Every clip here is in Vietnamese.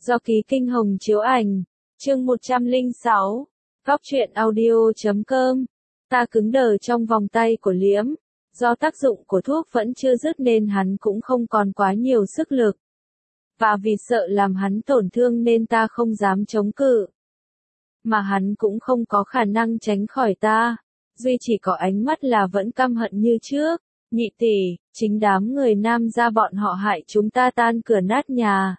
Do Ký Kinh Hồng chiếu ảnh. Chương 106. Góc truyện audio.com. Ta cứng đờ trong vòng tay của Liễm. Do tác dụng của thuốc vẫn chưa dứt nên hắn cũng không còn quá nhiều sức lực. Và vì sợ làm hắn tổn thương nên ta không dám chống cự. Mà hắn cũng không có khả năng tránh khỏi ta. Duy chỉ có ánh mắt là vẫn căm hận như trước. Nhị tỷ, chính đám người Nam gia bọn họ hại chúng ta tan cửa nát nhà.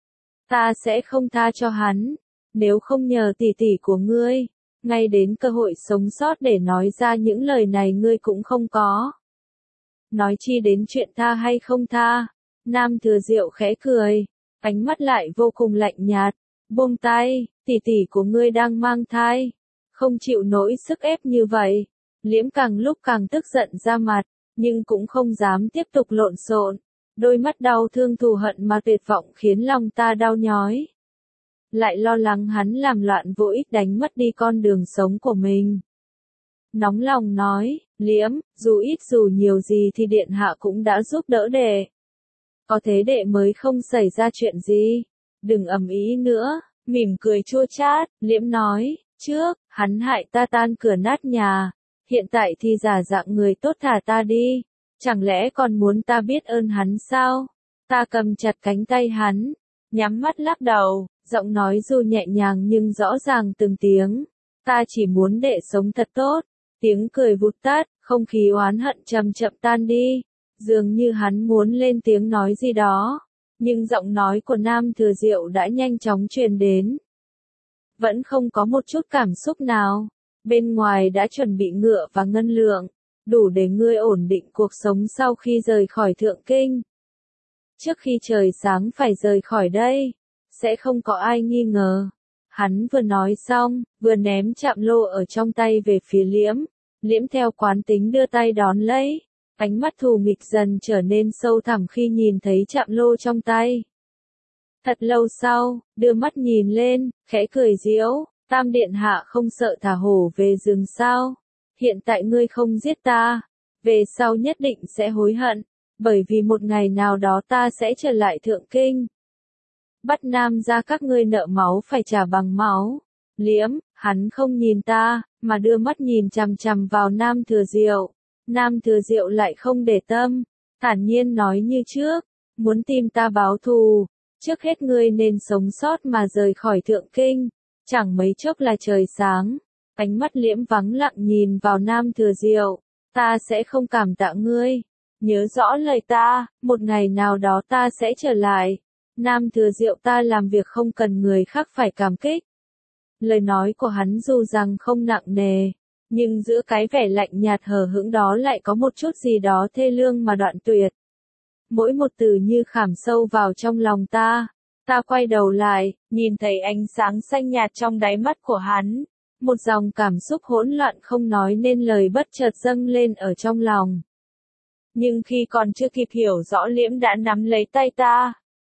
Ta sẽ không tha cho hắn. Nếu không nhờ tỷ tỷ của ngươi, ngay đến cơ hội sống sót để nói ra những lời này ngươi cũng không có. Nói chi đến chuyện tha hay không tha. Nam Thừa Diệu khẽ cười, ánh mắt lại vô cùng lạnh nhạt. Buông tay, tỷ tỷ của ngươi đang mang thai. Không chịu nổi sức ép như vậy. Liễm càng lúc càng tức giận ra mặt, nhưng cũng không dám tiếp tục lộn xộn. Đôi mắt đau thương thù hận mà tuyệt vọng khiến lòng ta đau nhói. Lại lo lắng hắn làm loạn vô ích đánh mất đi con đường sống của mình. Nóng lòng nói, Liễm, dù ít dù nhiều gì thì điện hạ cũng đã giúp đỡ đệ. Có thế đệ mới không xảy ra chuyện gì. Đừng ầm ĩ nữa. Mỉm cười chua chát, Liễm nói, trước, hắn hại ta tan cửa nát nhà. Hiện tại thì giả dạng người tốt thả ta đi. Chẳng lẽ còn muốn ta biết ơn hắn sao? Ta cầm chặt cánh tay hắn, nhắm mắt lắc đầu, giọng nói dù nhẹ nhàng nhưng rõ ràng từng tiếng. Ta chỉ muốn đệ sống thật tốt. Tiếng cười vụt tắt, không khí oán hận chậm chậm tan đi. Dường như hắn muốn lên tiếng nói gì đó. Nhưng giọng nói của Nam Thừa Diệu đã nhanh chóng truyền đến. Vẫn không có một chút cảm xúc nào. Bên ngoài đã chuẩn bị ngựa và ngân lượng. Đủ để ngươi ổn định cuộc sống sau khi rời khỏi Thượng Kinh. Trước khi trời sáng phải rời khỏi đây. Sẽ không có ai nghi ngờ. Hắn vừa nói xong, vừa ném chạm lô ở trong tay về phía Liễm. Liễm theo quán tính đưa tay đón lấy. Ánh mắt thù nghịch dần trở nên sâu thẳm khi nhìn thấy chạm lô trong tay. Thật lâu sau, đưa mắt nhìn lên, khẽ cười giễu, Tam Điện Hạ không sợ thả hổ về rừng sao? Hiện tại ngươi không giết ta, về sau nhất định sẽ hối hận, bởi vì một ngày nào đó ta sẽ trở lại Thượng Kinh. Bắt Nam gia các ngươi nợ máu phải trả bằng máu. Liễm, hắn không nhìn ta, mà đưa mắt nhìn chằm chằm vào Nam Thừa Diệu. Nam Thừa Diệu lại không để tâm, thản nhiên nói như trước, muốn tìm ta báo thù, trước hết ngươi nên sống sót mà rời khỏi Thượng Kinh. Chẳng mấy chốc là trời sáng, ánh mắt Liễm vắng lặng nhìn vào Nam Thừa Diệu, ta sẽ không cảm tạ ngươi, nhớ rõ lời ta, một ngày nào đó ta sẽ trở lại. Nam Thừa Diệu ta làm việc không cần người khác phải cảm kích. Lời nói của hắn dù rằng không nặng nề, nhưng giữa cái vẻ lạnh nhạt hờ hững đó lại có một chút gì đó thê lương mà đoạn tuyệt. Mỗi một từ như khảm sâu vào trong lòng ta. Ta quay đầu lại, nhìn thấy ánh sáng xanh nhạt trong đáy mắt của hắn. Một dòng cảm xúc hỗn loạn không nói nên lời bất chợt dâng lên ở trong lòng. Nhưng khi còn chưa kịp hiểu rõ Liễm đã nắm lấy tay ta.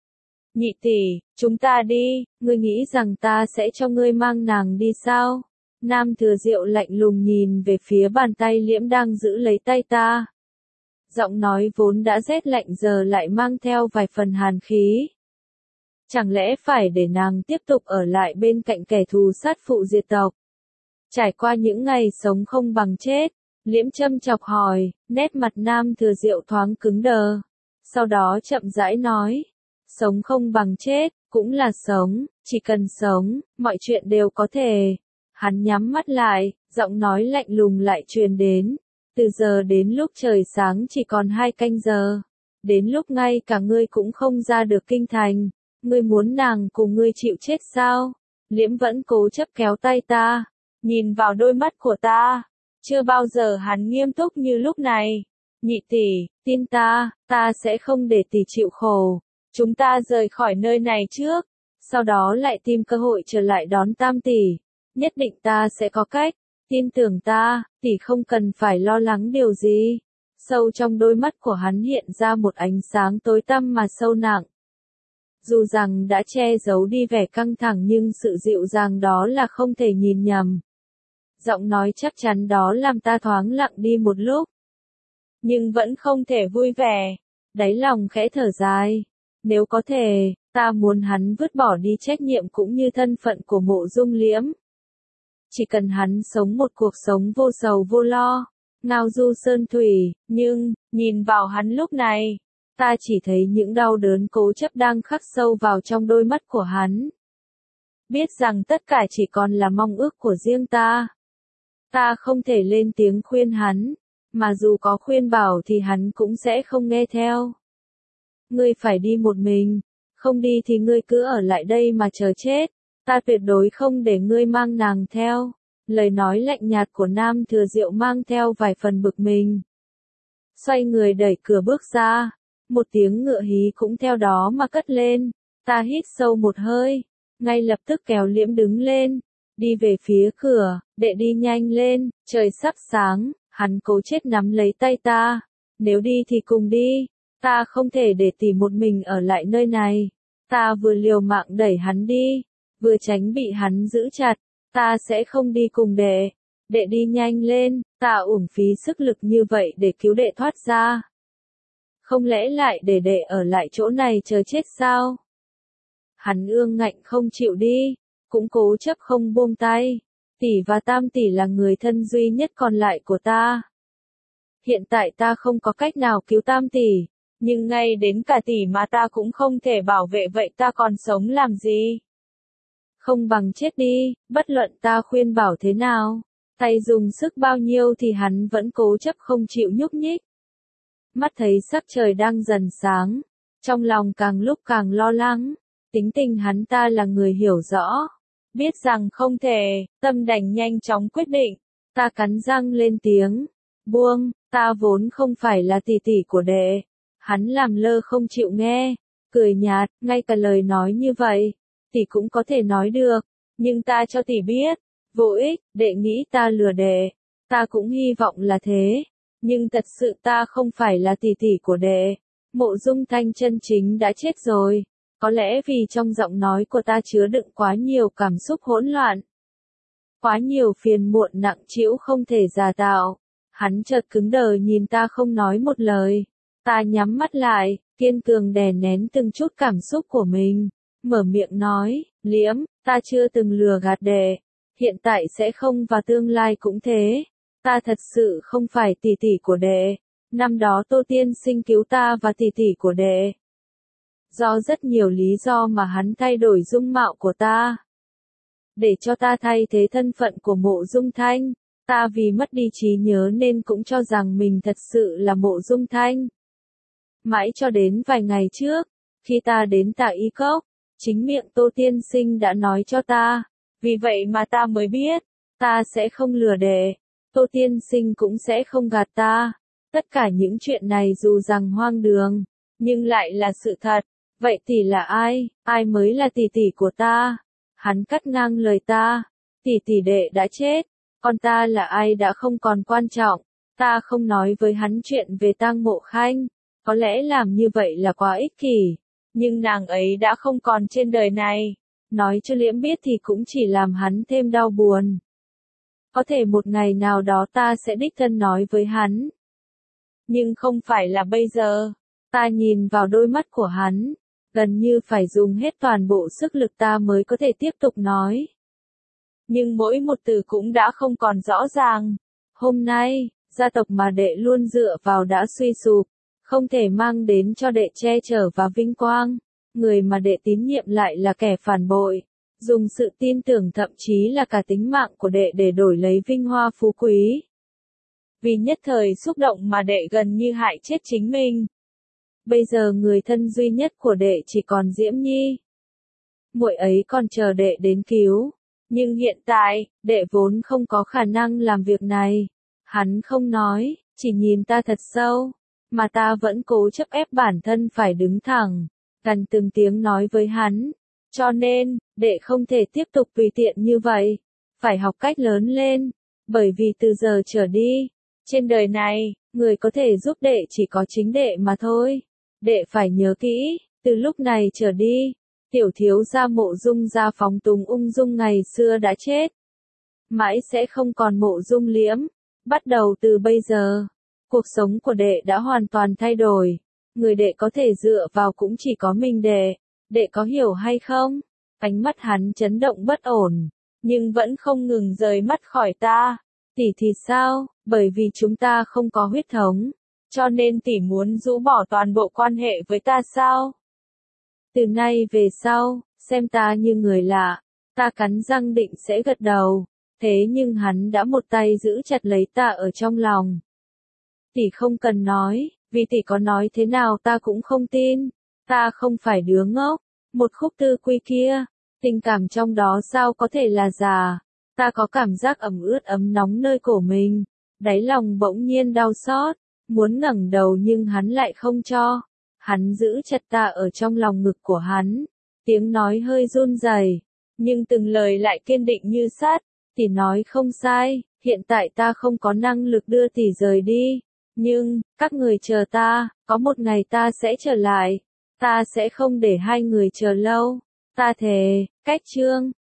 Nhị tỷ, chúng ta đi, ngươi nghĩ rằng ta sẽ cho ngươi mang nàng đi sao? Nam Thừa Diệu lạnh lùng nhìn về phía bàn tay Liễm đang giữ lấy tay ta. Giọng nói vốn đã rét lạnh giờ lại mang theo vài phần hàn khí. Chẳng lẽ phải để nàng tiếp tục ở lại bên cạnh kẻ thù sát phụ diệt tộc? Trải qua những ngày sống không bằng chết, Liễm châm chọc hỏi, nét mặt Nam Thừa Diệu thoáng cứng đờ. Sau đó chậm rãi nói, sống không bằng chết, cũng là sống, chỉ cần sống, mọi chuyện đều có thể. Hắn nhắm mắt lại, giọng nói lạnh lùng lại truyền đến. Từ giờ đến lúc trời sáng chỉ còn 2 canh giờ. Đến lúc ngay cả ngươi cũng không ra được kinh thành. Ngươi muốn nàng cùng ngươi chịu chết sao? Liễm vẫn cố chấp kéo tay ta. Nhìn vào đôi mắt của ta. Chưa bao giờ hắn nghiêm túc như lúc này. Nhị tỷ, tin ta, ta sẽ không để tỷ chịu khổ. Chúng ta rời khỏi nơi này trước. Sau đó lại tìm cơ hội trở lại đón Tam tỷ. Nhất định ta sẽ có cách. Tin tưởng ta, tỷ không cần phải lo lắng điều gì. Sâu trong đôi mắt của hắn hiện ra một ánh sáng tối tăm mà sâu nặng. Dù rằng đã che giấu đi vẻ căng thẳng nhưng sự dịu dàng đó là không thể nhìn nhầm. Giọng nói chắc chắn đó làm ta thoáng lặng đi một lúc. Nhưng vẫn không thể vui vẻ. Đáy lòng khẽ thở dài. Nếu có thể, Ta muốn hắn vứt bỏ đi trách nhiệm cũng như thân phận của Mộ Dung Liễm. Chỉ cần hắn sống một cuộc sống vô sầu vô lo, ngao du sơn thủy, nhưng, nhìn vào hắn lúc này, ta chỉ thấy những đau đớn cố chấp đang khắc sâu vào trong đôi mắt của hắn. Biết rằng tất cả chỉ còn là mong ước của riêng ta. Ta không thể lên tiếng khuyên hắn, mà dù có khuyên bảo thì hắn cũng sẽ không nghe theo. Ngươi phải đi một mình, không đi thì ngươi cứ ở lại đây mà chờ chết, ta tuyệt đối không để ngươi mang nàng theo. Lời nói lạnh nhạt của Nam Thừa Diệu mang theo vài phần bực mình. Xoay người đẩy cửa bước ra, một tiếng ngựa hí cũng theo đó mà cất lên. Ta hít sâu một hơi, ngay lập tức kéo Liễm đứng lên, đi về phía cửa, đệ đi nhanh lên, trời sắp sáng, hắn cố chết nắm lấy tay ta. Nếu đi thì cùng đi, ta không thể để tỷ một mình ở lại nơi này. Ta vừa liều mạng đẩy hắn đi, vừa tránh bị hắn giữ chặt. Ta sẽ không đi cùng đệ. Đệ đi nhanh lên, ta uổng phí sức lực như vậy để cứu đệ thoát ra. Không lẽ lại để đệ ở lại chỗ này chờ chết sao? Hắn ương ngạnh không chịu đi, cũng cố chấp không buông tay. Tỷ và Tam tỷ là người thân duy nhất còn lại của ta. Hiện tại ta không có cách nào cứu Tam tỷ, nhưng ngay đến cả tỷ mà ta cũng không thể bảo vệ, vậy ta còn sống làm gì? Không bằng chết đi, bất luận ta khuyên bảo thế nào, tay dùng sức bao nhiêu thì hắn vẫn cố chấp không chịu nhúc nhích. Mắt thấy sắc trời đang dần sáng, trong lòng càng lúc càng lo lắng, tính tình hắn ta là người hiểu rõ, biết rằng không thể, tâm đành nhanh chóng quyết định. Ta cắn răng lên tiếng, buông, ta vốn không phải là tỷ tỷ của đệ. Hắn làm lơ không chịu nghe, cười nhạt, ngay cả lời nói như vậy tỷ cũng có thể nói được, nhưng ta cho tỷ biết, vô ích, đệ nghĩ ta lừa đệ, ta cũng hy vọng là thế, nhưng thật sự ta không phải là tỷ tỷ của đệ. Mộ Dung Thanh chân chính đã chết rồi, có lẽ vì trong giọng nói của ta chứa đựng quá nhiều cảm xúc hỗn loạn, quá nhiều phiền muộn nặng trĩu không thể giả tạo. Hắn chợt cứng đờ nhìn ta không nói một lời, ta nhắm mắt lại, kiên cường đè nén từng chút cảm xúc của mình. Mở miệng nói, Liễm, ta chưa từng lừa gạt đệ, hiện tại sẽ không và tương lai cũng thế. Ta thật sự không phải tỷ tỷ của đệ. Năm đó Tô Tiên Sinh cứu ta và tỷ tỷ của đệ. Do rất nhiều lý do mà hắn thay đổi dung mạo của ta, để cho ta thay thế thân phận của Mộ Dung Thanh. Ta vì mất đi trí nhớ nên cũng cho rằng mình thật sự là Mộ Dung Thanh. Mãi cho đến vài ngày trước, khi ta đến Tạ Y Cốc, chính miệng Tô Tiên Sinh đã nói cho ta, vì vậy mà ta mới biết, ta sẽ không lừa đệ, Tô Tiên Sinh cũng sẽ không gạt ta. Tất cả những chuyện này dù rằng hoang đường, nhưng lại là sự thật. Vậy tỷ là ai? Ai mới là tỷ tỷ của ta? Hắn cắt ngang lời ta. Tỷ tỷ đệ đã chết, còn ta là ai đã không còn quan trọng. Ta không nói với hắn chuyện về tang Mộ Khanh, có lẽ làm như vậy là quá ích kỷ. Nhưng nàng ấy đã không còn trên đời này. Nói cho Liễm biết thì cũng chỉ làm hắn thêm đau buồn. Có thể một ngày nào đó ta sẽ đích thân nói với hắn. Nhưng không phải là bây giờ. Ta nhìn vào đôi mắt của hắn, gần như phải dùng hết toàn bộ sức lực ta mới có thể tiếp tục nói. Nhưng mỗi một từ cũng đã không còn rõ ràng. Hôm nay, gia tộc mà đệ luôn dựa vào đã suy sụp, không thể mang đến cho đệ che chở và vinh quang. Người mà đệ tín nhiệm lại là kẻ phản bội, dùng sự tin tưởng thậm chí là cả tính mạng của đệ để đổi lấy vinh hoa phú quý. Vì nhất thời xúc động mà đệ gần như hại chết chính mình. Bây giờ người thân duy nhất của đệ chỉ còn Diễm Nhi. Muội ấy còn chờ đệ đến cứu, nhưng hiện tại, đệ vốn không có khả năng làm việc này. Hắn không nói, chỉ nhìn ta thật sâu, mà ta vẫn cố chấp ép bản thân phải đứng thẳng, gần từng tiếng nói với hắn. Cho nên, đệ không thể tiếp tục tùy tiện như vậy, phải học cách lớn lên, bởi vì từ giờ trở đi, trên đời này, người có thể giúp đệ chỉ có chính đệ mà thôi. Đệ phải nhớ kỹ, từ lúc này trở đi, tiểu thiếu gia Mộ Dung gia phóng túng ung dung ngày xưa đã chết. Mãi sẽ không còn Mộ Dung Liễm. Bắt đầu từ bây giờ, cuộc sống của đệ đã hoàn toàn thay đổi. Người đệ có thể dựa vào cũng chỉ có mình đệ. đệ có hiểu hay không? Ánh mắt hắn chấn động bất ổn, nhưng vẫn không ngừng rời mắt khỏi ta. Tỷ thì sao, bởi vì chúng ta không có huyết thống, cho nên tỷ muốn rũ bỏ toàn bộ quan hệ với ta sao? Từ nay về sau, xem ta như người lạ. Ta cắn răng định sẽ gật đầu, thế nhưng hắn đã một tay giữ chặt lấy ta ở trong lòng. Tỷ không cần nói, vì tỷ có nói thế nào ta cũng không tin. Ta không phải đứa ngốc, một khúc tư quy kia, tình cảm trong đó sao có thể là giả. Ta có cảm giác ẩm ướt ấm nóng nơi cổ mình, đáy lòng bỗng nhiên đau xót, muốn ngẩng đầu nhưng hắn lại không cho. Hắn giữ chặt ta ở trong lòng ngực của hắn, tiếng nói hơi run rẩy, nhưng từng lời lại kiên định như sắt. Tỷ nói không sai, hiện tại ta không có năng lực đưa tỷ rời đi, nhưng, các người chờ ta, có một ngày ta sẽ trở lại, ta sẽ không để hai người chờ lâu, ta thề. Cách chương